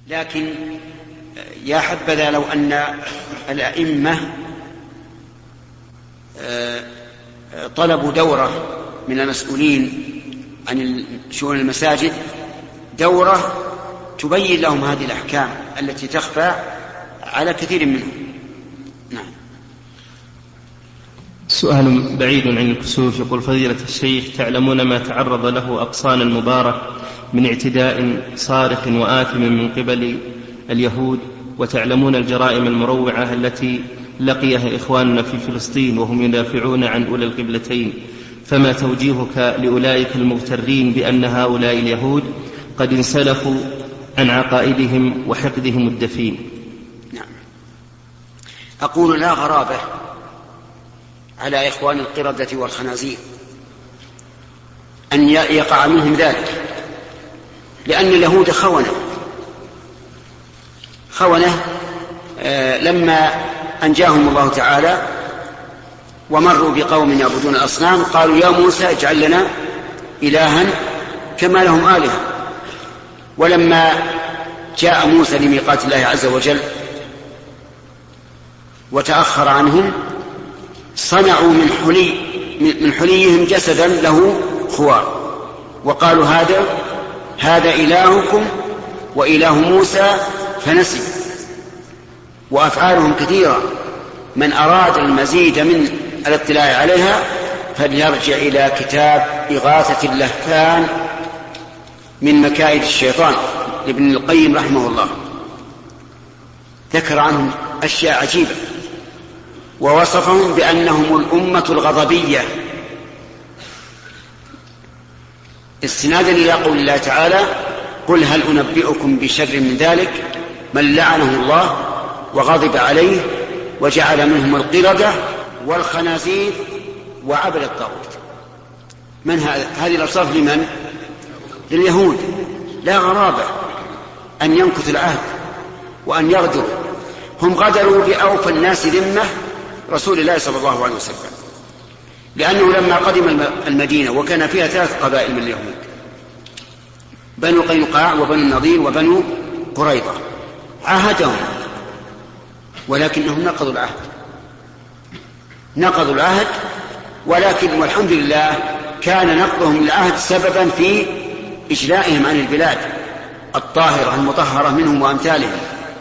لكن يا حبذا لو أن الأئمة طلبوا دورة من المسؤولين عن شؤون المساجد، دورة تبين لهم هذه الأحكام التي تخفى على كثير منهم. نعم. سؤال بعيد عن الكسوف، يقول: فضيلة الشيخ، تعلمون ما تعرض له أغصان المبارك من اعتداء صارخ وآثم من قبل اليهود، وتعلمون الجرائم المروعة التي لقيها إخواننا في فلسطين وهم يدافعون عن أولى القبلتين، فما توجيهك لأولئك المغترين بأن هؤلاء اليهود قد انسلخوا عن عقائدهم وحقدهم الدفين؟ نعم. أقول: لا غرابة على إخوان القردة والخنازير أن يقع منهم ذلك، لأن اليهود خونة لما أنجاهم الله تعالى ومروا بقوم يعبدون الأصنام قالوا: يا موسى اجعل لنا إلها كما لهم آلهة. ولما جاء موسى لميقات الله عز وجل وتأخر عنهم صنعوا من حليهم جسدا له خوار وقالوا: هذا إلهكم وإله موسى فنسي. وأفعالهم كثيرة، من أراد المزيد من الاطلاع عليها فليرجع إلى كتاب إغاثة اللهفان من مكائد الشيطان لابن القيم رحمه الله، ذكر عنهم أشياء عجيبة ووصفهم بأنهم الأمة الغضبية، استنادا إلى قول الله تعالى: قل هل أنبئكم بشر من ذلك من لعنه الله وغضب عليه وجعل منهم القردة والخنازير وعبد الطاغوت. من هذه الأوصاف لمن؟ لليهود. لا غرابة أن ينكث العهد وأن يغدروا. هم غدروا بأوفى الناس ذمة رسول الله صلى الله عليه وسلم، لأنه لما قدم المدينة وكان فيها 3 قبائل من اليهود: بنو قينقاع وبنو النضير وبنو قريظة، عاهدهم ولكنهم نقضوا العهد. ولكن والحمد لله كان نقضهم العهد سببا في إجلائهم عن البلاد الطاهرة المطهرة منهم وأمثالهم.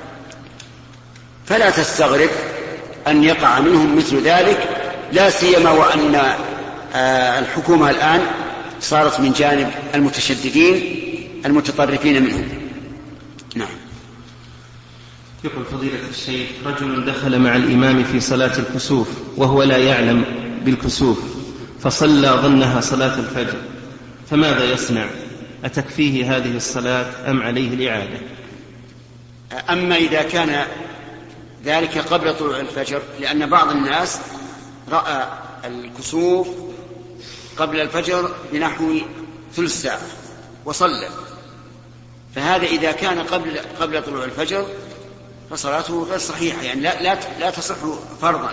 فلا تستغرب أن يقع منهم مثل ذلك، لا سيما وأن الحكومة الآن صارت من جانب المتشددين المتطرفين منهم. نعم. يقول: فضيلة الشيخ، رجل دخل مع الإمام في صلاة الكسوف وهو لا يعلم بالكسوف فصلى ظنها صلاة الفجر، فماذا يصنع؟ أتكفيه هذه الصلاة أم عليه الإعادة؟ أما إذا كان ذلك قبل طلوع الفجر، لأن بعض الناس رأى الكسوف قبل الفجر بنحو ثلث ساعة وصلى، فهذا إذا كان قبل طلوع الفجر فصلاته غير صحيحة، يعني لا تصح فرضا.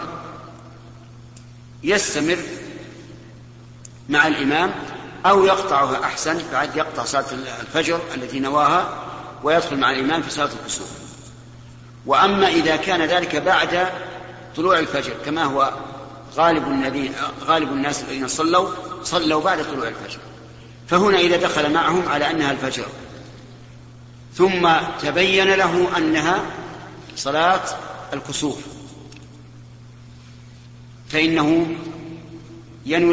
يستمر مع الإمام أو يقطعها أحسن، بعد يقطع صلاة الفجر التي نواها ويدخل مع الإمام في صلاة الكسوف. وأما إذا كان ذلك بعد طلوع الفجر كما هو غالب الناس الذين صلوا بعد طلوع الفجر، فهنا إذا دخل معهم على أنها الفجر ثم تبين له أنها صلاة الكسوف فإنه ينوي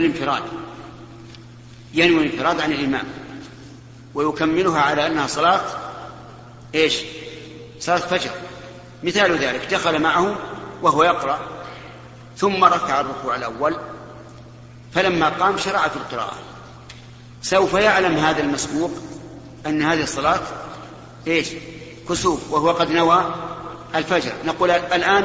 الانفراد عن الإمام ويكملها على أنها صلاة صلاة فجر. مثال ذلك: دخل معه وهو يقرأ ثم رفع الركوع الأول، فلما قام شرع في القراءة، سوف يعلم هذا المسبوق أن هذه الصلاة كسوف وهو قد نوى الفجر. نقول الآن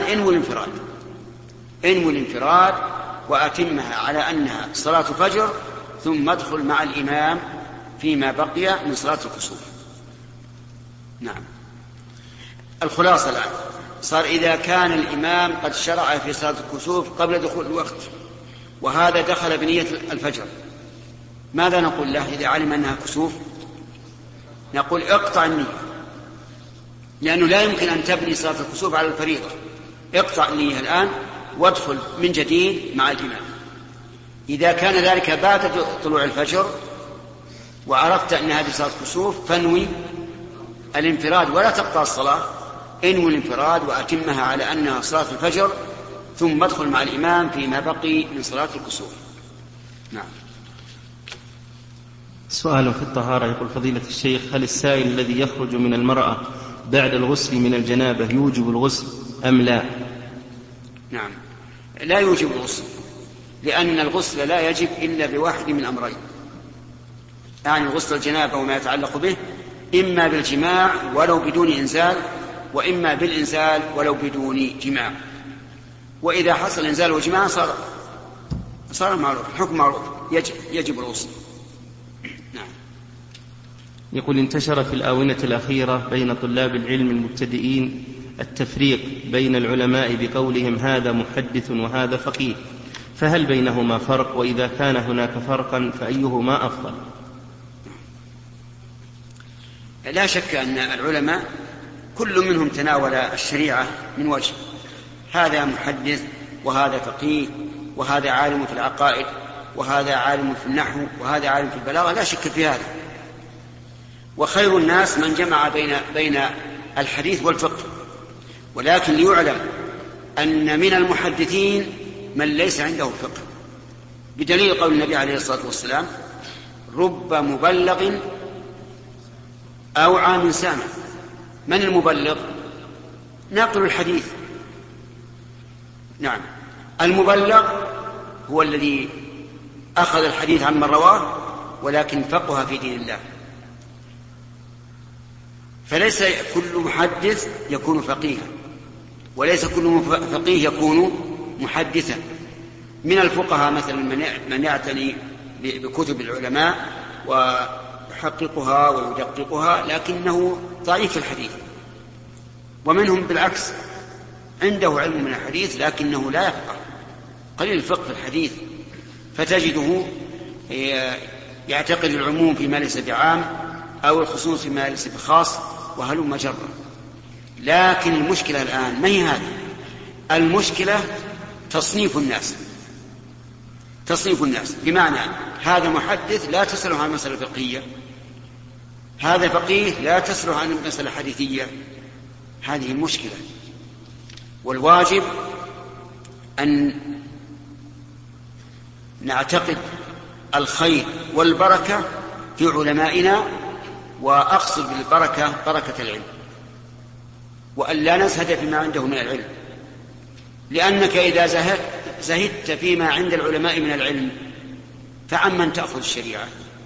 انوي الانفراد وأتمها على أنها صلاة فجر، ثم ادخل مع الإمام فيما بقي من صلاة الكسوف. نعم. الخلاصة الآن صار إذا كان الإمام قد شرع في صلاة الكسوف قبل دخول الوقت وهذا دخل بنية الفجر، ماذا نقول له إذا علم أنها كسوف؟ نقول: اقطع النية لأنه لا يمكن أن تبني صلاة الكسوف على الفريضة. اقطع النية الآن وادخل من جديد مع الإمام. إذا كان ذلك بعد طلوع الفجر وعرفت أن هذه صلاة كسوف فانوي الانفراد ولا تقطع الصلاة، انوي الانفراد وأتمها على أنها صلاة الفجر، ثم ادخل مع الإمام فيما بقي من صلاة الكسوف. نعم. سؤال في الطهارة. يقول فضيلة الشيخ: هل السائل الذي يخرج من المرأة بعد الغسل من الجنابة يوجب الغسل أم لا؟ نعم، لا يوجب الغسل، لأن الغسل لا يجب إلا بواحد من أمرين، يعني غسل الجنابة وما يتعلق به إما بالجماع ولو بدون إنزال، وإما بالإنزال ولو بدون جماع. وإذا حصل إنزال وجماع صار معروف، الحكم معروف، يجب الغسل. نعم. يقول: انتشر في الآونة الأخيرة بين طلاب العلم المبتدئين التفريق بين العلماء بقولهم هذا محدث وهذا فقيه، فهل بينهما فرق؟ وإذا كان هناك فرقا فأيهما أفضل؟ لا شك أن العلماء كل منهم تناول الشريعة من وجه، هذا محدث وهذا فقيه وهذا عالم في العقائد وهذا عالم في النحو وهذا عالم في البلاغة، لا شك في هذا. وخير الناس من جمع بين الحديث والفقه. ولكن ليعلم أن من المحدثين من ليس عنده فقه، بدليل قول النبي عليه الصلاة والسلام: رب مبلغ أوعى من سامع. من المبلغ؟ ناقل الحديث. نعم، المبلغ هو الذي أخذ الحديث عمن رواه ولكن فقه في دين الله. فليس كل محدث يكون فقيها، وليس كل فقيه يكون محدثا. من الفقهاء مثلا من يعتني بكتب العلماء ويحققها ويدققها لكنه ضعيف الحديث، ومنهم بالعكس عنده علم من الحديث لكنه لا يفقه، قليل الفقه في الحديث، فتجده يعتقد العموم فيما ليس بعام أو الخصوص فيما ليس بخاص وهلم جرا. لكن المشكلة الآن ما هي هذه، المشكلة تصنيف الناس، بمعنى هذا محدث لا تسأله عن مسألة فقهية، هذا فقيه لا تسأله عن مسألة حديثية. هذه المشكلة، والواجب أن نعتقد الخير والبركة في علمائنا، وأقصد بالبركة بركة العلم، وأن لا نزهد فيما عنده من العلم، لأنك إذا زهدت فيما عند العلماء من العلم فعمن تأخذ الشريعة؟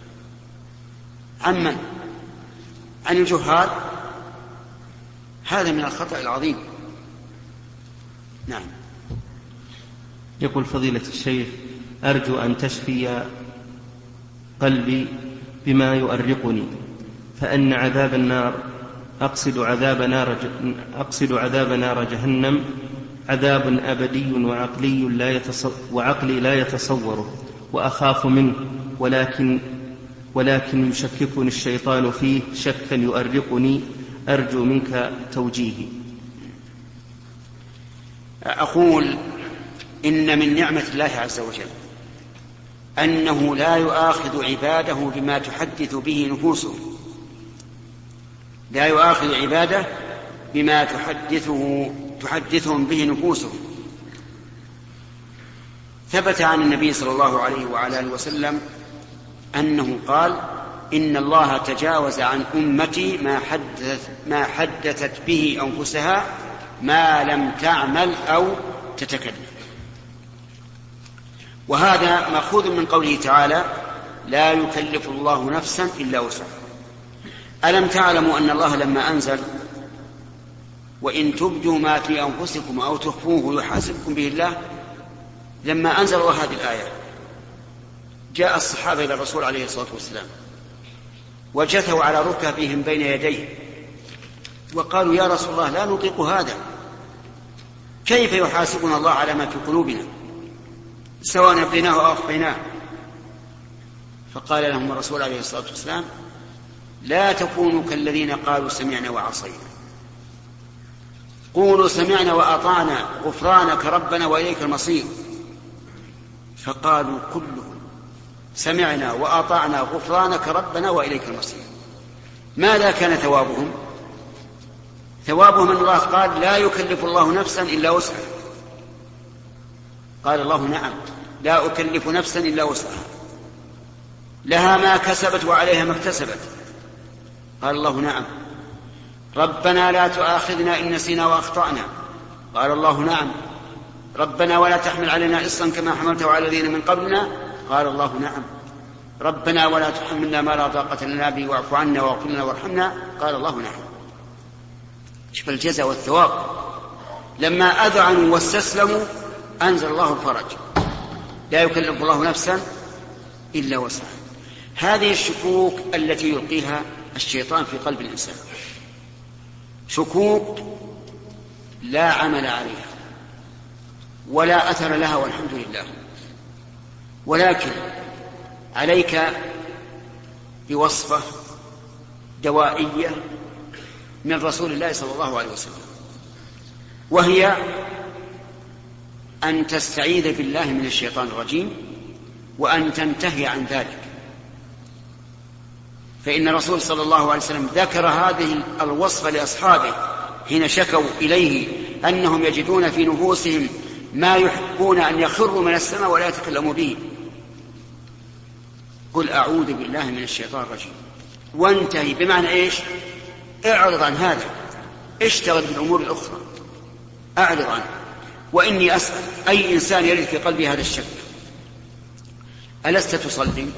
عن الجهال؟ هذا من الخطأ العظيم. نعم. يقول فضيلة الشيخ: أرجو أن تشفي قلبي بما يؤرقني، فأن عذاب النار أقصد عذاب نار جهنم عذاب أبدي وعقلي لا يتصوره، وأخاف منه، ولكن يشككني الشيطان فيه شكا يؤرقني، أرجو منك توجيهي. أقول إن من نعمة الله عز وجل أنه لا يؤاخذ عباده بما تحدث به نفوسهم، لا يؤاخذ عباده بما تحدثهم به نفوسهم. ثبت عن النبي صلى الله عليه وعلى آله وسلم أنه قال: إن الله تجاوز عن أمتي ما حدثت به أنفسها ما لم تعمل أو تتكلم. وهذا مأخوذ من قوله تعالى: لا يكلف الله نفسا إلا وسعها. ألم تعلموا أن الله لما أنزل: وإن تبدوا ما في أنفسكم أو تخفوه يحاسبكم به الله، لما أنزل الله هذه الآية جاء الصحابة إلى الرسول عليه الصلاة والسلام وجثوا على ركبهم بين يديه وقالوا: يا رسول الله، لا نطيق هذا، كيف يحاسبنا الله على ما في قلوبنا سواء أبديناه أو أخفيناه؟ فقال لهم الرسول عليه الصلاة والسلام: لا تكونوا كالذين قالوا سمعنا وعصينا، قولوا سمعنا وأطعنا غفرانك ربنا وإليك المصير. فقالوا كلهم سمعنا وأطعنا غفرانك ربنا وإليك المصير. ماذا كان ثوابهم؟ ثوابهم أن الله قال لا يكلف الله نفسا إلا وسعها. قال الله نعم لا أكلف نفسا إلا وسعها، لها ما كسبت وعليها ما اكتسبت. قال الله نعم. ربنا لا تؤاخذنا إن نسينا وأخطأنا. قال الله نعم. ربنا ولا تحمل علينا إصرا كما حملته على الذين من قبلنا. قال الله نعم. ربنا ولا تحملنا ما لا طاقة لنا به واعف عنا واغفر لنا وارحمنا. قال الله نعم. شوف الجزاء والثواب. لما أذعنوا واستسلموا أنزل الله الفرج. لا يكلف الله نفسا إلا وسعها. هذه الشكوك التي يلقيها الشيطان في قلب الإنسان شكوك لا عمل عليها ولا أثر لها والحمد لله، ولكن عليك بوصفة دوائية من رسول الله صلى الله عليه وسلم، وهي أن تستعيذ بالله من الشيطان الرجيم وأن تنتهي عن ذلك. فإن الرسول صلى الله عليه وسلم ذكر هذه الوصفة لأصحابه حين شكوا إليه أنهم يجدون في نفوسهم ما يحبون أن يخروا من السماء ولا يتكلموا به. قل أعوذ بالله من الشيطان الرجيم وانتهي. بمعنى إيش؟ اعرض عن هذا، اشتغل بالأمور الأخرى، أعرض عنه. وإني أسأل أي إنسان يرد في قلبه هذا الشك: ألست تصلي؟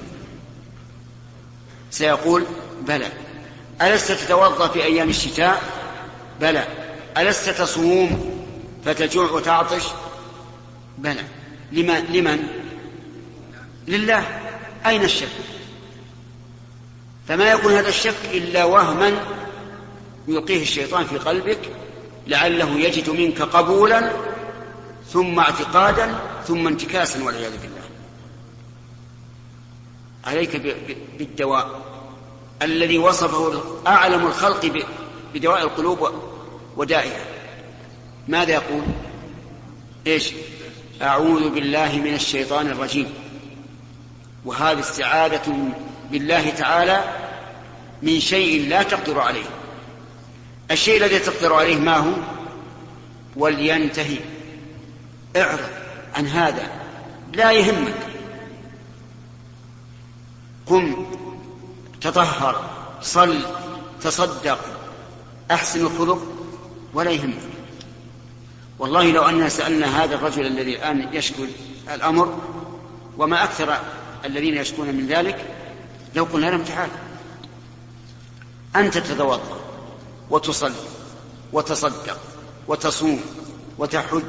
سيقول بلى. ألست تتوضأ في أيام الشتاء؟ بلى. ألست تصوم فتجوع وتعطش؟ بلى. لمن؟ لله. أين الشك؟ فما يكون هذا الشك إلا وهما يلقيه الشيطان في قلبك لعله يجد منك قبولا ثم اعتقادا ثم انتكاسا والعياذ بالله. عليك بالدواء الذي وصفه أعلم الخلق بدواء القلوب ودائها. ماذا يقول؟ إيش؟ أعوذ بالله من الشيطان الرجيم. وهذه استعاذة بالله تعالى من شيء لا تقدر عليه. الشيء الذي تقدر عليه ما هو؟ ولينتهي. اعرض عن هذا، لا يهمك. قم تطهر، صل، تصدق، أحسن الخلق، ولا يهمك. والله لو أننا سألنا هذا الرجل الذي الآن يشكو الأمر، وما أكثر الذين يشكون من ذلك، لو قلنا لهم تعال أنت تتوضأ وتصلي وتصدق وتصوم وتحج،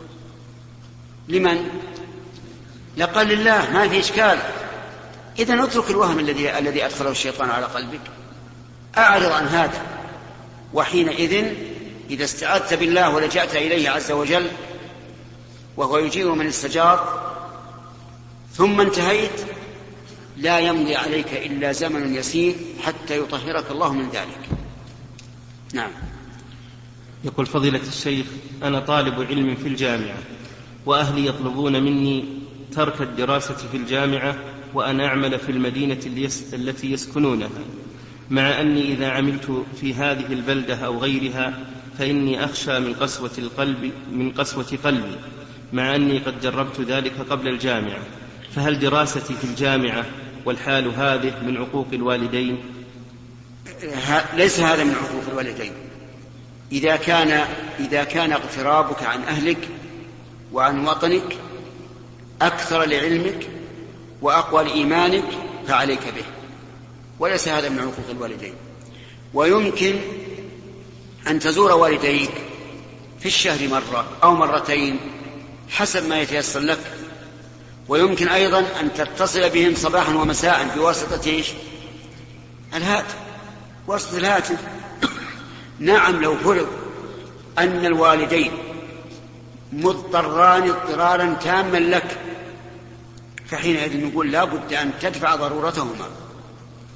لمن؟ لقال لله، ما في إشكال. إذن اترك الوهم الذي أدخله الشيطان على قلبك، أعرض عن هذا. وحينئذ إذا استعذت بالله ولجأت إليه عز وجل وهو يجير من استجار ثم انتهيت، لا يمضي عليك إلا زمن يسير حتى يطهرك الله من ذلك. نعم. يقول فضيلة الشيخ: أنا طالب علم في الجامعة، وأهلي يطلبون مني ترك الدراسة في الجامعة وأن أعمل في المدينة التي يسكنونها، مع أني إذا عملت في هذه البلدة أو غيرها فإني أخشى من قسوة قلبي، مع أني قد جربت ذلك قبل الجامعة. فهل دراستي في الجامعة والحال هذه من عقوق الوالدين؟ ليس هذا من عقوق الوالدين. إذا كان اغترابك عن أهلك وعن وطنك أكثر لعلمك وأقوى لإيمانك فعليك به، وليس هذا من عقوق الوالدين. ويمكن أن تزور والديك في الشهر مرة أو مرتين حسب ما يتيسر لك، ويمكن أيضا أن تتصل بهم صباحا ومساء بواسطة إيش؟ الهاتف، واسطة الهاتف. نعم، لو فرض أن الوالدين مضطران اضطرارا تاما لك، فحينئذ نقول لا بد أن تدفع ضرورتهما.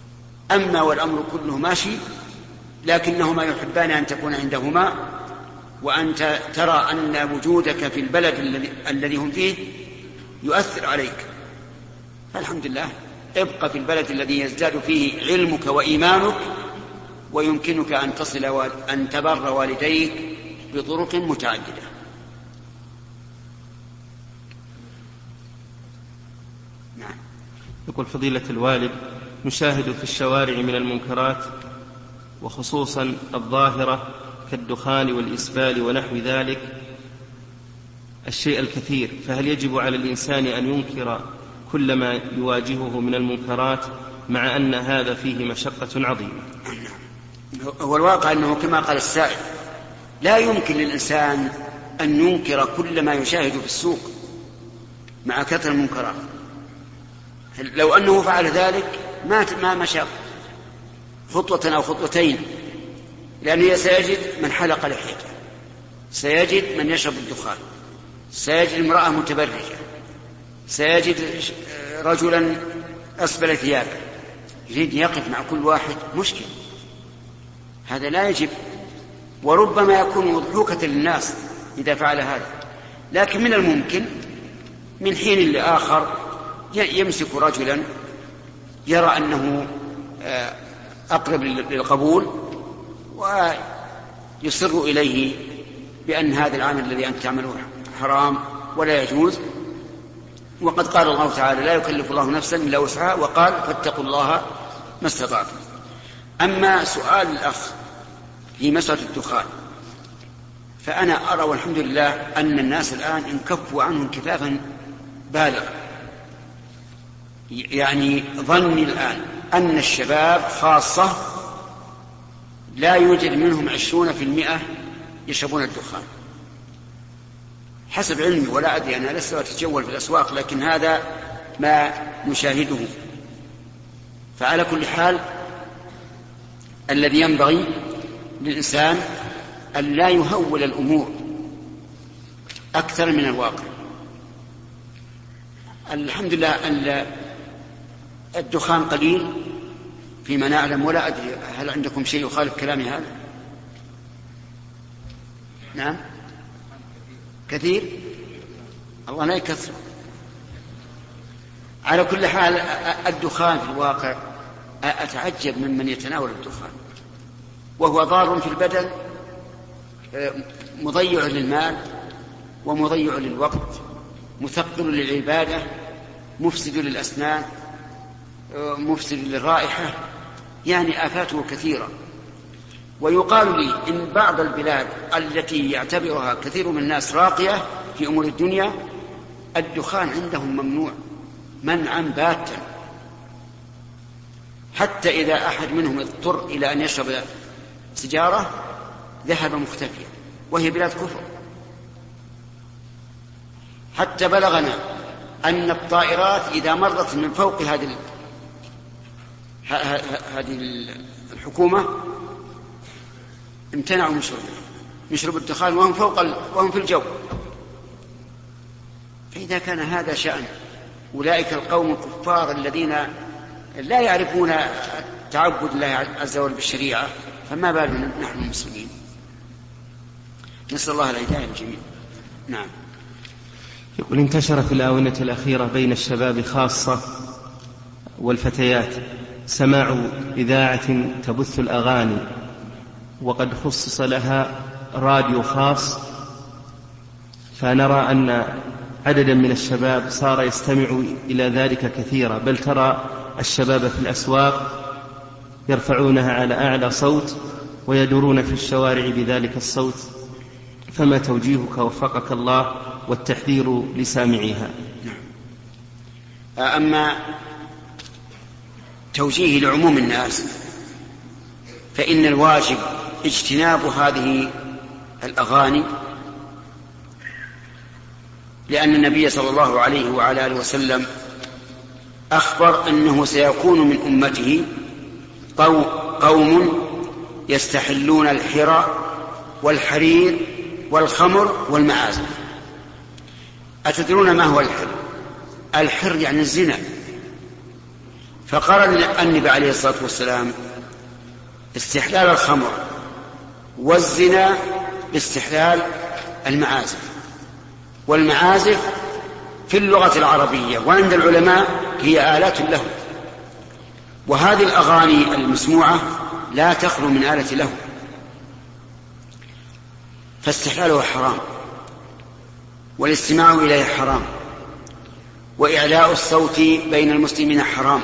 أما والأمر كله ماشي لكنهما يحبان أن تكون عندهما، وأنت ترى أن وجودك في البلد الذي هم فيه يؤثر عليك، فالحمد لله ابقى في البلد الذي يزداد فيه علمك وإيمانك، ويمكنك أن تصل أن تبر والديك بطرق متعددة. نعم. يقول فضيلة الوالد: نشاهد في الشوارع من المنكرات وخصوصا الظاهرة كالدخان والإسبال ونحو ذلك الشيء الكثير، فهل يجب على الإنسان أن ينكر كل ما يواجهه من المنكرات مع أن هذا فيه مشقة عظيمة؟ هو الواقع أنه كما قال السائل لا يمكن للإنسان أن ينكر كل ما يشاهد في السوق مع كثرة المنكرات. لو أنه فعل ذلك ما مشى خطوة أو خطوتين، لأنه سيجد من حلق لحيته، سيجد من يشرب الدخان، سيجد امرأة متبرجة، سيجد رجلا أسبل ثيابه، يريد يقف مع كل واحد مشكل. هذا لا يجب، وربما يكون مضحوكة للناس إذا فعل هذا. لكن من الممكن من حين لآخر يمسك رجلا يرى أنه أقرب للقبول ويصر إليه بأن هذا العمل الذي أنت تعمله حرام ولا يجوز. وقد قال الله تعالى: لا يكلف الله نفسا إلا وسعها، وقال: فاتقوا الله ما استطعتم. أما سؤال الأخ في مسألة الدخان، فأنا أرى والحمد لله أن الناس الآن انكفوا عنه انكفافا بالغا. يعني ظني الآن أن الشباب خاصة لا يوجد منهم 20% يشربون الدخان حسب علمي، ولا أدري، أنا لست أتجول في الأسواق، لكن هذا ما نشاهده. فعلى كل حال الذي ينبغي للإنسان أن لا يهول الأمور أكثر من الواقع. الحمد لله أن الدخان قليل فيما نعلم، ولا أدري هل عندكم شيء يخالف كلامي هذا؟ نعم كثير، الله لا يكثر. على كل حال الدخان في الواقع أتعجب ممن يتناول الدخان وهو ضار في البدن، مضيع للمال ومضيع للوقت، مثقل للعبادة، مفسد للأسنان، مفسد للرائحة، يعني آفاته كثيرة. ويقال لي إن بعض البلاد التي يعتبرها كثير من الناس راقية في أمور الدنيا الدخان عندهم ممنوع منعا باتا، حتى إذا أحد منهم اضطر إلى أن يشرب سجارة ذهب مختفيا، وهي بلاد كفر. حتى بلغنا أن الطائرات إذا مرت من فوق هذه الحكومة امتنعوا من شرب الدخان وهم في الجو. فإذا كان هذا شأن أولئك القوم الكفار الذين لا يعرفون تعبد الله عز وجل بالشريعة، فما بالنا نحن المسلمين؟ نسأل الله الهداية للجميع. نعم. يقول: انتشر في الآونة الأخيرة بين الشباب خاصة والفتيات سماع إذاعة تبث الأغاني، وقد خصص لها راديو خاص، فنرى أن عددا من الشباب صار يستمع إلى ذلك كثيرا، بل ترى الشباب في الأسواق يرفعونها على أعلى صوت ويدورون في الشوارع بذلك الصوت، فما توجيهك وفقك الله والتحذير لسامعيها؟ أما توجيه لعموم الناس فإن الواجب اجتناب هذه الأغاني، لأن النبي صلى الله عليه وعلى آله وسلم أخبر أنه سيكون من أمته قوم يستحلون الحرى والحرير والخمر والمعازف. أتدرون ما هو الحر؟ الحر يعني الزنا. فقرن النبي عليه الصلاة والسلام استحلال الخمر والزنا باستحلال المعازف. والمعازف في اللغة العربية وعند العلماء هي آلات له، وهذه الأغاني المسموعة لا تخلو من آلة له، فاستحلاله حرام، والاستماع إليه حرام، وإعلاء الصوت بين المسلمين حرام،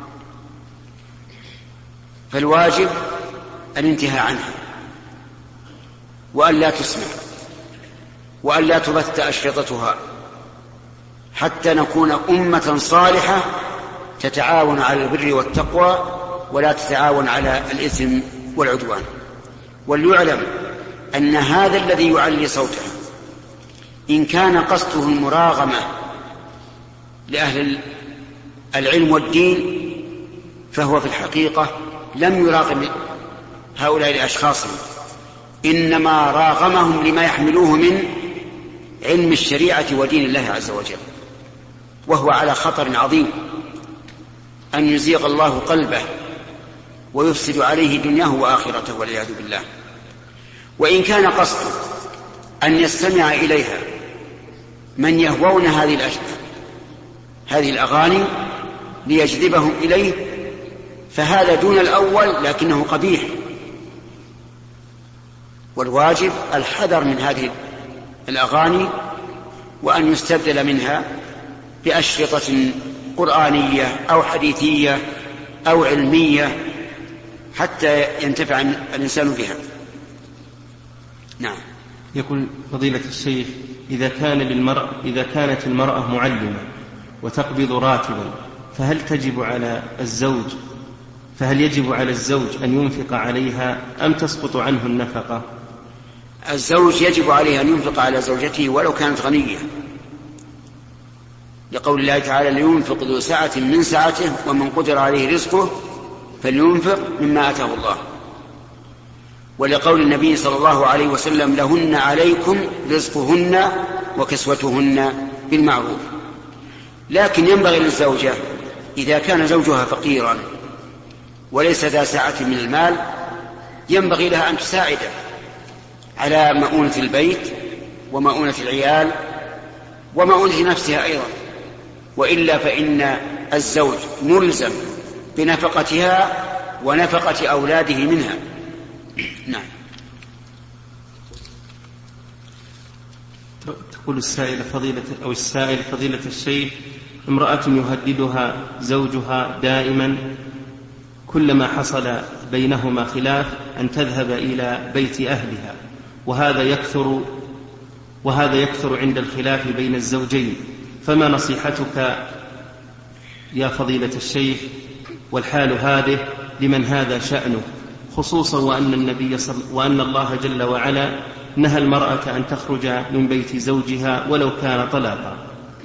فالواجب الانتهاء عنها، وأن لا تسمع، وأن لا تبث أشرطتها، حتى نكون أمة صالحة تتعاون على البر والتقوى ولا تتعاون على الإثم والعدوان. وليعلم أن هذا الذي يعلي صوته إن كان قصده المراغمة لأهل العلم والدين فهو في الحقيقة لم يراغم هؤلاء الأشخاص، إنما راغمهم لما يحملوه من علم الشريعة ودين الله عز وجل، وهو على خطر عظيم أن يزيغ الله قلبه ويفسد عليه دنياه وآخرته والعياذ بالله. وإن كان قصده أن يستمع إليها من يهوون هذه الأغاني ليجذبهم إليه فهذا دون الأول لكنه قبيح، والواجب الحذر من هذه الأغاني وأن يستبدل منها بأشرطة قرآنية أو حديثية أو علمية حتى ينتفع الإنسان بها. نعم. يقول فضيلة الشيخ: إذا كانت المرأة معلمة وتقبض راتبا فهل يجب على الزوج أن ينفق عليها أم تسقط عنه النفقة؟ الزوج يجب عليه أن ينفق على زوجته ولو كانت غنية، لقول الله تعالى: لينفق ذو سعة من سعته ومن قدر عليه رزقه فلينفق مما آتاه الله، ولقول النبي صلى الله عليه وسلم: لهن عليكم رزقهن وكسوتهن بالمعروف. لكن ينبغي للزوجة إذا كان زوجها فقيرا وليس ذا سعة من المال ينبغي لها أن تساعده على مؤونة البيت ومؤونة العيال ومؤونة نفسها أيضا، وإلا فإن الزوج ملزم بنفقتها ونفقة أولاده منها. نعم. تقول السائل فضيلة الشيخ: امرأة يهددها زوجها دائما كلما حصل بينهما خلاف أن تذهب إلى بيت أهلها، وهذا يكثر عند الخلاف بين الزوجين، فما نصيحتك يا فضيلة الشيخ؟ والحال هذه لمن هذا شأنه، خصوصا وأن الله جل وعلا نهى المرأة أن تخرج من بيت زوجها ولو كان طلاقا.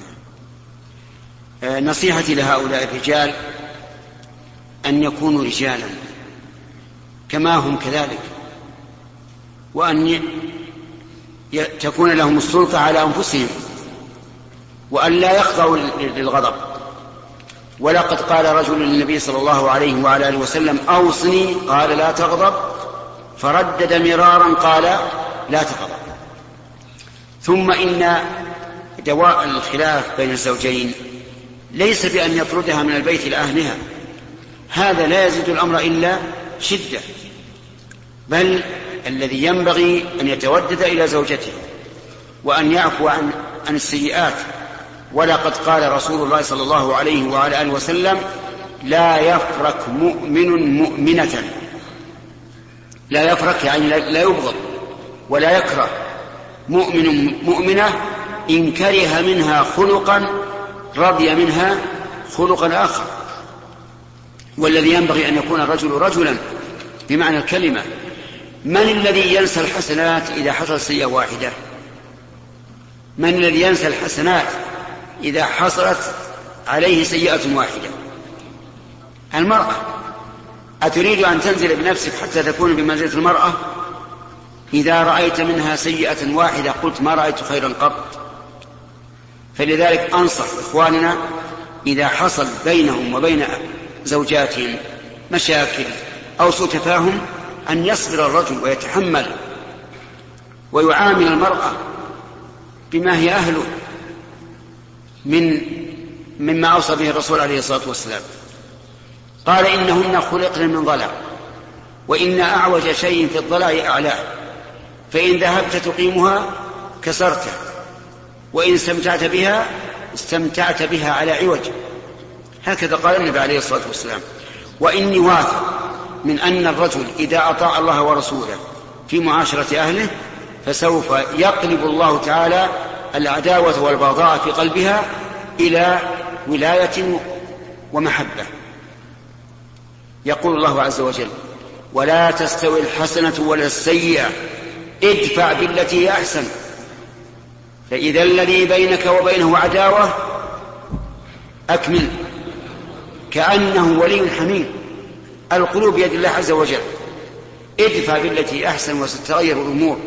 نصيحتي لهؤلاء الرجال أن يكونوا رجالا كما هم كذلك، وأن تكون لهم السلطة على أنفسهم، وأن لا يخضعوا للغضب. ولقد قال رجل للنبي صلى الله عليه وعلى آله وسلم: أوصني، قال: لا تغضب، فردد مرارا قال: لا تغضب. ثم إن دواء الخلاف بين الزوجين ليس بأن يطردها من البيت لأهلها، هذا لا يزيد الأمر إلا شدة، بل الذي ينبغي أن يتودد إلى زوجته وأن يعفو عن السيئات. ولقد قال رسول الله صلى الله عليه وعلى آله وسلم: لا يفرك مؤمن مؤمنة، لا يفرك يعني لا يبغض ولا يكره مؤمن مؤمنة إن كره منها خلقا رضي منها خلقا آخر. والذي ينبغي أن يكون الرجل رجلا بمعنى الكلمة. من الذي ينسى الحسنات إذا حصل سيئة واحدة؟ من الذي ينسى الحسنات إذا حصلت عليه سيئة واحدة؟ المرأة. أتريد أن تنزل بنفسك حتى تكون بمنزلة المرأة؟ إذا رأيت منها سيئة واحدة قلت ما رأيت خيرا قط. فلذلك أنصح إخواننا إذا حصل بينهم وبين زوجاتهم مشاكل أو سوء تفاهم أن يصبر الرجل ويتحمل ويعامل المرأة بما هي أهله مما أوصى به الرسول عليه الصلاة والسلام. قال إنهن خلقن من ضلع وإن أعوج شيء في الضلع أعلاه، فإن ذهبت تقيمها كسرته، وإن استمتعت بها على عوج. هكذا قال النبي عليه الصلاة والسلام. وإني واثق من أن الرجل إذا أطاع الله ورسوله في معاشرة أهله فسوف يقلب الله تعالى العداوة والبغضاء في قلبها إلى ولاية ومحبة. يقول الله عز وجل: ولا تستوي الحسنة ولا السيئة ادفع بالتي هي أحسن فإذا الذي بينك وبينه عداوة أكمل كأنه ولي حميم. القلوب بيد الله عز وجل. ادفع بالتي أحسن وستتغير الأمور.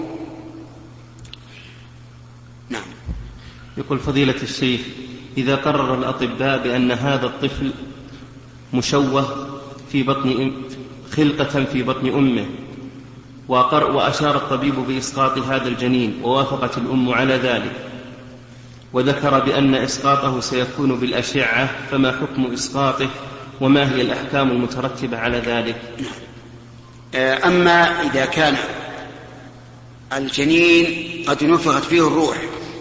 نعم. يقول فضيلة الشيخ: إذا قرر الأطباء بأن هذا الطفل مشوه في خلقة في بطن أمه، وأشار الطبيب بإسقاط هذا الجنين ووافقت الأم على ذلك، وذكر بأن إسقاطه سيكون بالأشعة، فما حكم إسقاطه وما هي الأحكام المترتبة على ذلك؟ أما إذا كان الجنين قد نفخت فيه الروح،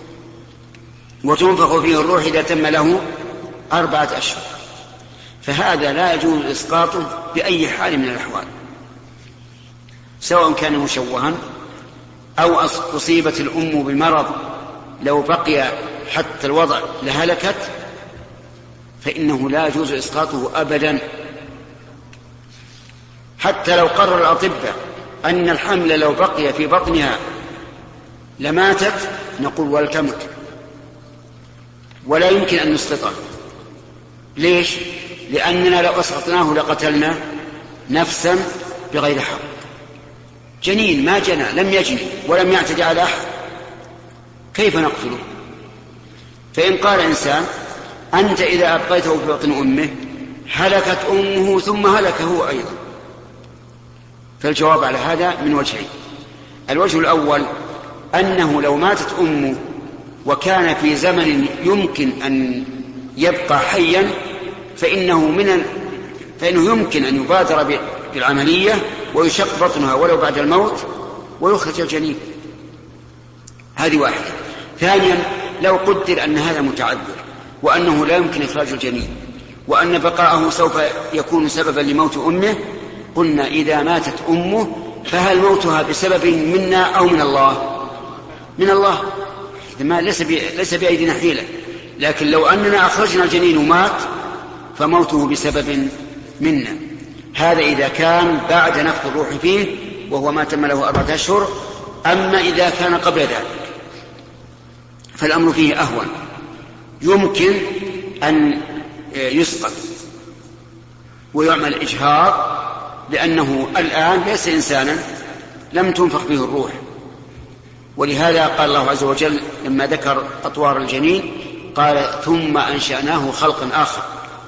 وتنفخ فيه الروح إذا تم له 4 أشهر، فهذا لا يجوز إسقاطه بأي حال من الأحوال، سواء كان مشوها أو أصيبت الأم بمرض لو بقي حتى الوضع لهلكت، فإنه لا يجوز إسقاطه أبدا. حتى لو قرر الأطباء أن الحمل لو بقي في بطنها لماتت، نقول ولتمت، ولا يمكن أن نسقطه. ليش؟ لأننا لو أسقطناه لقتلنا نفسا بغير حق. جنين ما جنى، لم يجني ولم يعتدي على أحد، كيف نقتله؟ فإن قال إنسان: أنت إذا أبقيته في بطن أمه هلكت أمه ثم هلك هو أيضا، فالجواب على هذا من وجهين. الوجه الأول أنه لو ماتت أمه وكان في زمن يمكن أن يبقى حيا فإنه يمكن أن يبادر بالعملية ويشق بطنها ولو بعد الموت ويخرج الجنين. هذه واحدة. ثانيا، لو قدر أن هذا متعذر وأنه لا يمكن إخراج الجنين وأن بقاءه سوف يكون سببا لموت أمه، قلنا إذا ماتت أمه فهل موتها بسبب منا أو من الله؟ من الله، ليس بأيدينا حيلة. لكن لو أننا أخرجنا الجنين ومات فموته بسبب منا. هذا إذا كان بعد نفخ الروح فيه وهو ما تم له 4 أشهر. أما إذا كان قبل ذلك فالأمر فيه أهون، يمكن أن يسقط ويعمل إجهاض، لأنه الآن ليس إنسانا لم تنفخ فيه الروح. ولهذا قال الله عز وجل لما ذكر أطوار الجنين قال: ثم أنشأناه خلقا آخر،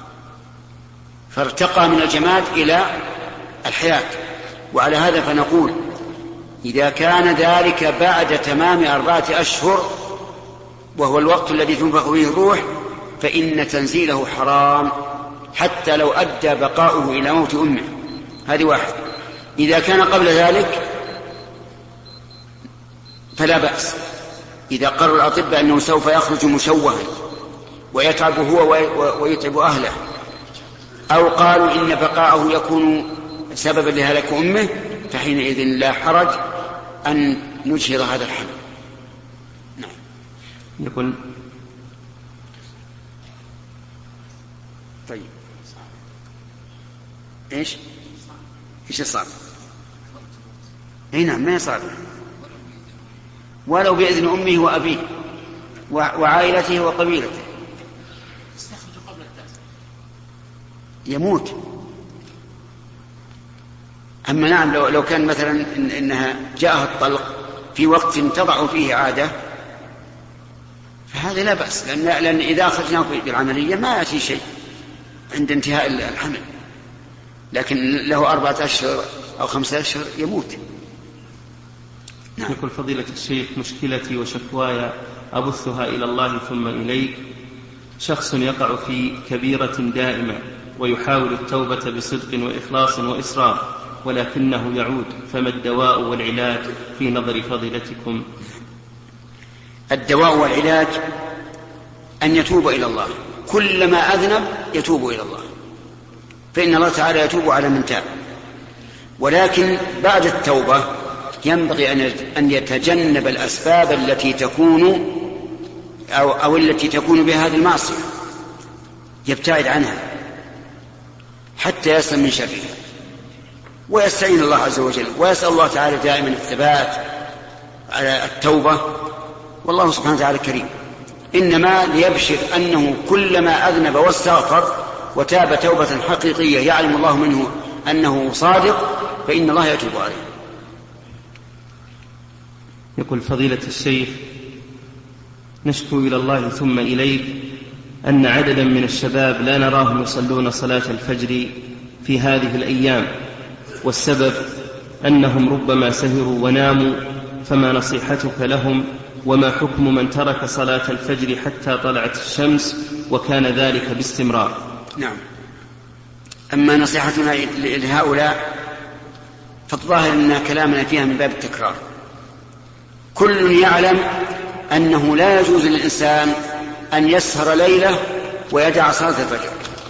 فارتقى من الجماد إلى الحياة. وعلى هذا فنقول إذا كان ذلك بعد تمام 4 أشهر وهو الوقت الذي تنفخ فيه الروح فإن تنزيله حرام حتى لو أدى بقاؤه إلى موت أمه. هذه واحدة. إذا كان قبل ذلك فلا بأس. إذا قرر الأطباء أنه سوف يخرج مشوها ويتعب هو ويتعب أهله، أو قالوا إن بقاءه يكون سببا لهلاك أمه، فحينئذ لا حرج أن نجهض هذا الحمل. نعم. يقول: طيب إيش صار؟ نعم، ما صار ولو بإذن أمه وأبيه وعائلته وقبيلته يموت. أما نعم لو كان مثلا إنها جاءها الطلق في وقت تضع فيه عادة فهذا لا بأس، لأن إذا أخرجناه بالعملية ما يأتي شيء عند انتهاء الحمل، لكن له 4 أشهر أو 5 أشهر يموت. نعم. يقول فضيلة الشيخ مشكلتي وشكواي أبثها إلى الله ثم إليك. شخص يقع في كبيرة دائمة ويحاول التوبة بصدق وإخلاص وإصرار ولكنه يعود، فما الدواء والعلاج في نظر فضيلتكم؟ الدواء والعلاج أن يتوب إلى الله، كلما أذنب يتوب إلى الله، فإن الله تعالى يتوب على من تاب. ولكن بعد التوبة ينبغي أن يتجنب الأسباب التي تكون أو التي تكون بهذه المعصية، يبتعد عنها حتى يسلم من شرها، ويستعين الله عز وجل، ويسأل الله تعالى دائما الثبات على التوبة، والله سبحانه وتعالى كريم. إنما ليبشر أنه كلما أذنب واستغفر وتاب توبة حقيقية يعلم الله منه أنه صادق فإن الله يتوب عليه. يقول فضيلة الشيخ نشكو إلى الله ثم إليك أن عددا من الشباب لا نراهم يصلون صلاة الفجر في هذه الأيام، والسبب أنهم ربما سهروا وناموا، فما نصيحتك لهم؟ وما حكم من ترك صلاة الفجر حتى طلعت الشمس وكان ذلك باستمرار؟ نعم. أما نصيحتنا لهؤلاء فالظاهر أن كلامنا فيها من باب التكرار. كل يعلم أنه لا يجوز للإنسان أن يسهر ليلة ويدع صلاة الفجر.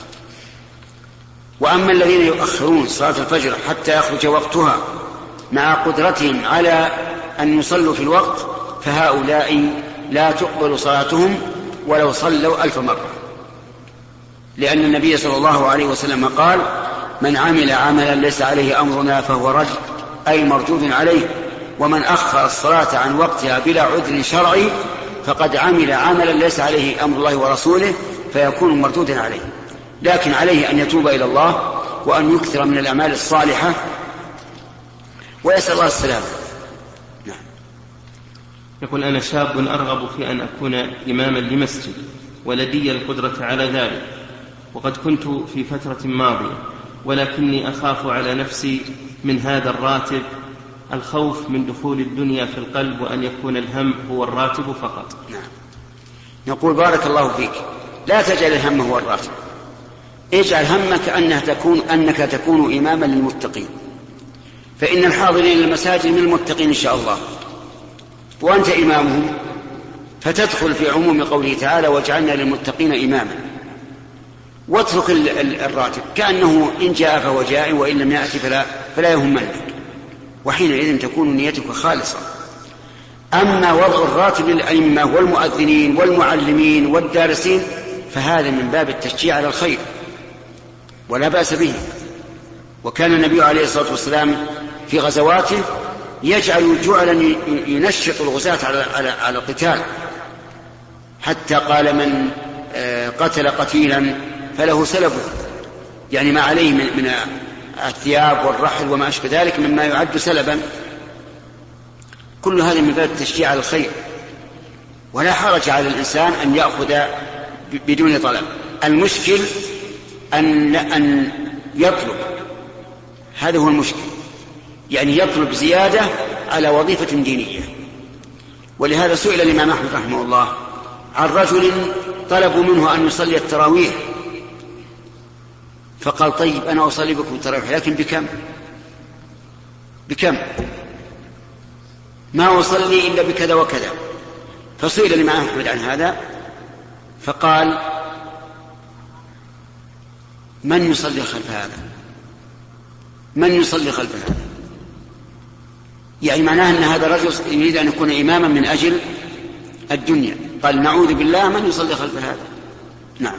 وأما الذين يؤخرون صلاة الفجر حتى يخرج وقتها مع قدرتهم على أن يصلوا في الوقت فهؤلاء لا تقبل صلاتهم ولو صلوا 1000 مرة، لأن النبي صلى الله عليه وسلم قال: من عمل عملا ليس عليه أمرنا فهو رد، أي مردود عليه. ومن أخر الصلاة عن وقتها بلا عذر شرعي فقد عمل عملا ليس عليه أمر الله ورسوله فيكون مردودا عليه. لكن عليه أن يتوب إلى الله وأن يكثر من الأعمال الصالحة ويسأل الله السلامة. نعم. يقول أنا شاب أرغب في أن أكون إماما لمسجد ولدي القدرة على ذلك، وقد كنت في فترة ماضية، ولكني أخاف على نفسي من هذا الراتب، الخوف من دخول الدنيا في القلب وأن يكون الهم هو الراتب فقط. نعم. نقول بارك الله فيك، لا تجعل الهم هو الراتب، اجعل همك أنك تكون إماما للمتقين، فإن الحاضرين للمساجد من المتقين إن شاء الله، وأنت إمامهم، فتدخل في عموم قوله تعالى: واجعلنا للمتقين إماما. واترك الراتب كأنه إن جاء فهو جاء وإن لم يأتي فلا يهمنك، وحينئذ تكون نيتك خالصة. أما وضع الراتب للأئمة والمؤذنين والمعلمين والدارسين فهذا من باب التشجيع على الخير ولا بأس به. وكان النبي عليه الصلاة والسلام في غزواته جعلا ينشط الغزاة على القتال، حتى قال: من قتل قتيلا فله سلبه، يعني ما عليه من الثياب والرحل وما أشبه ذلك مما يعد سلبا. كل هذا من باب التشجيع على الخير، ولا حرج على الإنسان أن يأخذ بدون طلب. المشكل أن يطلب، هذا هو المشكل، يعني يطلب زيادة على وظيفة دينية. ولهذا سئل الإمام أحمد رحمه الله عن رجل طلبوا منه أن يصلي التراويح، فقال: طيب أنا أصلي بكم التراويح، لكن بكم؟ ما أصلي إلا بكذا وكذا. فسئل الإمام أحمد عن هذا فقال: من يصلي خلف هذا؟ من يصلي خلف هذا؟ يعني معناه أن هذا الرجل يريد أن يكون إماما من أجل الدنيا. قال: نعوذ بالله، من يصلي خلف هذا؟ نعم.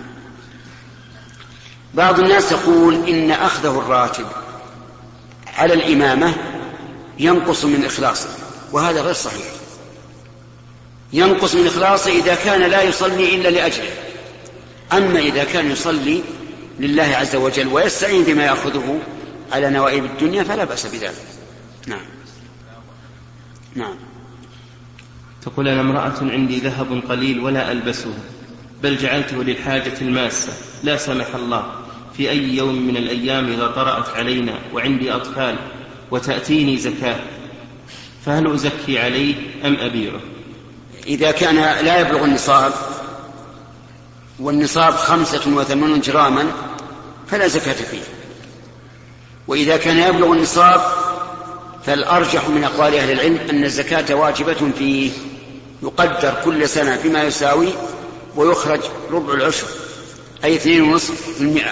بعض الناس يقول إن أخذه الراتب على الإمامة ينقص من إخلاصه، وهذا غير صحيح. ينقص من إخلاصه إذا كان لا يصلي إلا لأجله، أما إذا كان يصلي لله عز وجل ويستعين بما يأخذه على نوائب الدنيا فلا بأس بذلك. نعم. نعم. تقول: أنا امرأة عندي ذهب قليل ولا ألبسه، بل جعلته للحاجة الماسة، لا سمح الله في أي يوم من الأيام إذا طرأت علينا وعندي أطفال وتأتيني زكاة، فهل أزكي عليه أم أبيعه؟ إذا كان لا يبلغ النصاب، والنصاب 85 جراما، فلا زكاة فيه. وإذا كان يبلغ النصاب فالأرجح من أقوال أهل العلم أن الزكاة واجبة فيه، يقدر كل سنة بما يساوي ويخرج ربع العشر أي 2.5%.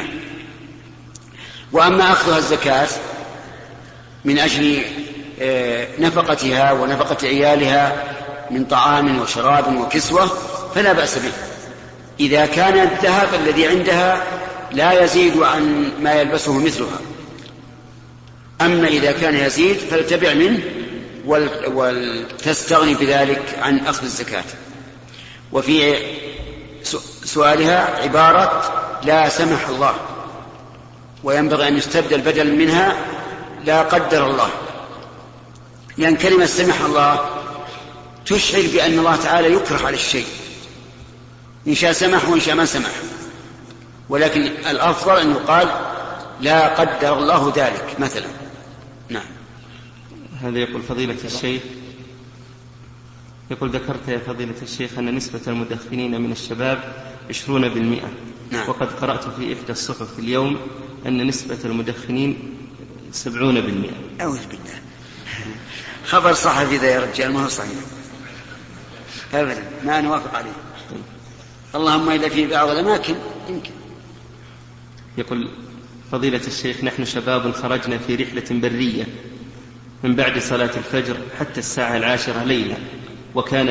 وأما أخذها الزكاة من أجل نفقتها ونفقة عيالها من طعام وشراب وكسوة فلا بأس به، إذا كان الذهب الذي عندها لا يزيد عن ما يلبسه مثلها. أما إذا كان يزيد فلتبع منه ولتستغني بذلك عن أخذ الزكاة. وفي سؤالها عبارة لا سمح الله، وينبغي أن يستبدل بدل منها لا قدر الله، لأن كلمة سمح الله تشعر بأن الله تعالى يكره على الشيء، إن شاء سمح وإن شاء ما سمح، ولكن الأفضل أن يقال لا قدر الله ذلك مثلا. نعم. هذا يقول فضيلة الشيخ، يقول ذكرت يا فضيلة الشيخ أن نسبة المدخنين من الشباب 20%. نعم. وقد قرأت في إحدى الصحف اليوم أن نسبة المدخنين 70%. أعوذ بالله، خبر صحفي ذا يا رجال، ما هو صحيح أبدا، ما نوافق عليه. اللهم إلا في بعض الأماكن يمكن. يقول فضيلة الشيخ نحن شباب خرجنا في رحلة برية من بعد صلاة الفجر حتى الساعة 10 ليلا، وكان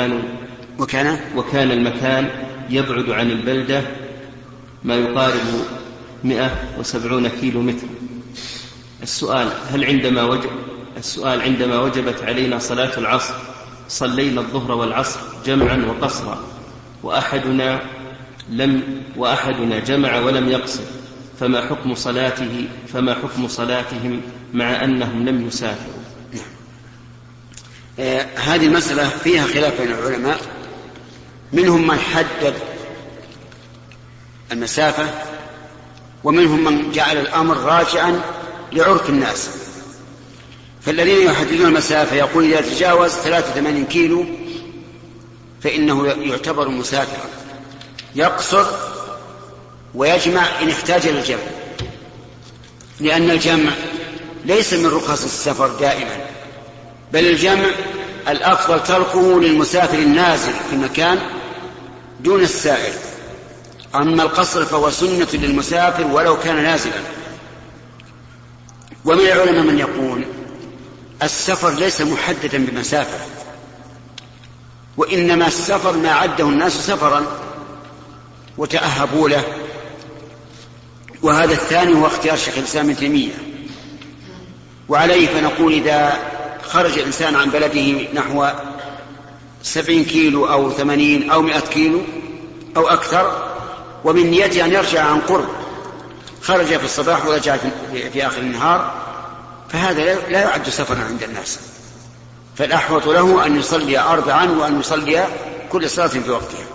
المكان يبعد عن البلدة ما يقارب 170 كيلو متر. السؤال عندما وجبت علينا صلاة العصر صلينا الظهر والعصر جمعا وقصرا، وأحدنا جمع ولم يقصر، فما حكم صلاتهم مع أنهم لم يسافروا؟ هذه المسألة فيها خلاف بين العلماء، منهم من حدد المسافة، ومنهم من جعل الأمر راجعا لعرف الناس. فالذين يحددون المسافة يقول إذا تجاوز 83 كيلو فإنه يعتبر مسافرا، يقصر ويجمع إن احتاج إلى الجمع، لأن الجمع ليس من رخص السفر دائما، بل الجمع الأفضل تركه للمسافر النازل في المكان دون السائر. أما القصر فهو سنة للمسافر ولو كان نازلا. ومن العلماء من يقول السفر ليس محددا بمسافة، وإنما السفر ما عده الناس سفرا وتأهبوا له، وهذا الثاني هو اختيار شيخ الإسلام ابن تيمية. وعليه فنقول إذا خرج الإنسان عن بلده نحو 70 كيلو أو 80 أو 100 كيلو أو أكثر، ومن نيته أن يرجع عن قرب، خرج في الصباح ورجع في آخر النهار، فهذا لا يعد سفرا عند الناس، فالأحوط له أن يصلي 4 وأن يصلي كل صلاة في وقتها.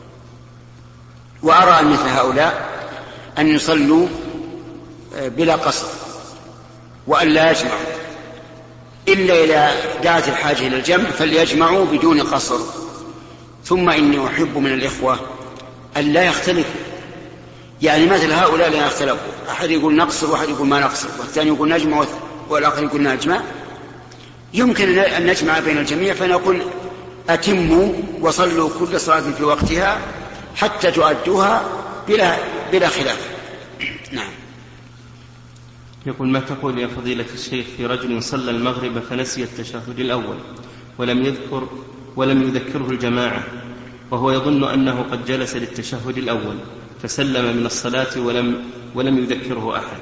وأرى أن مثل هؤلاء أن يصلوا بلا قصر وأن لا يجمعوا، إلا إذا دعت الحاجة إلى الجمع فليجمعوا بدون قصر. ثم إني أحب من الإخوة أن لا يختلفوا، يعني مثل هؤلاء لا يختلفوا، أحد يقول نقصر وأحد يقول ما نقصر، والثاني يقول نجمع والآخر يقول نجمع. يمكن أن نجمع بين الجميع، فنقول أتموا وصلوا كل صلاة في وقتها حتى تؤدوها بلا خلاف. نعم. يقول ما تقول يا فضيلة الشيخ في رجل صلى المغرب فنسي التشهد الأول ولم يذكره الجماعة، وهو يظن أنه قد جلس للتشهد الأول فسلم من الصلاة ولم يذكره أحد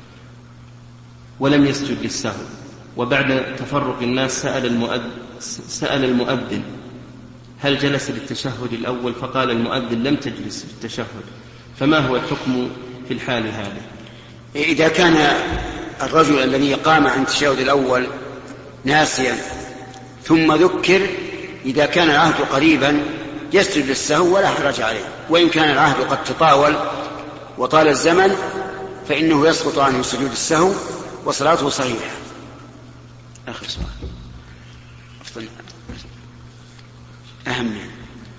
ولم يسجد للسهو، وبعد تفرق الناس سأل المؤذن هل جلس للتشهد الأول؟ فقال المؤذن لم تجلس للتشهد، فما هو الحكم في الحال هذه؟ إذا كان الرجل الذي قام عن التشهد الأول ناسيا ثم ذكر، إذا كان العهد قريبا يسجد للسهو ولا حرج عليه، وإن كان العهد قد تطاول وطال الزمن فإنه يسقط عنه سجود السهو وصلاته صحيحة. آخر سؤال. أظن أهم يعني.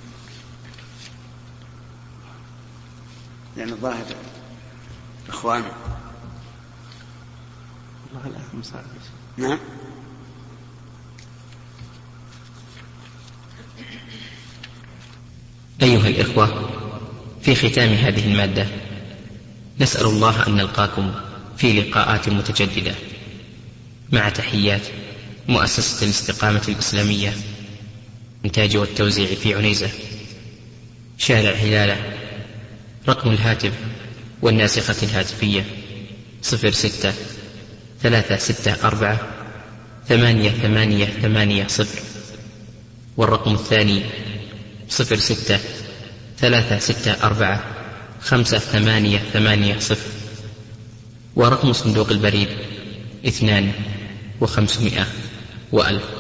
لأن الظاهر إخوانه الله الأخ مساعد. نعم. أيها الإخوة، في ختام هذه المادة نسأل الله أن نلقاكم في لقاءات متجددة، مع تحيات مؤسسة الاستقامة الإسلامية، إنتاج والتوزيع في عنيزة، شارع هلالة. رقم الهاتف والناسخة الهاتفية 06-364-8880، والرقم الثاني 06-364-5880، ورقم صندوق البريد 2500 و1000.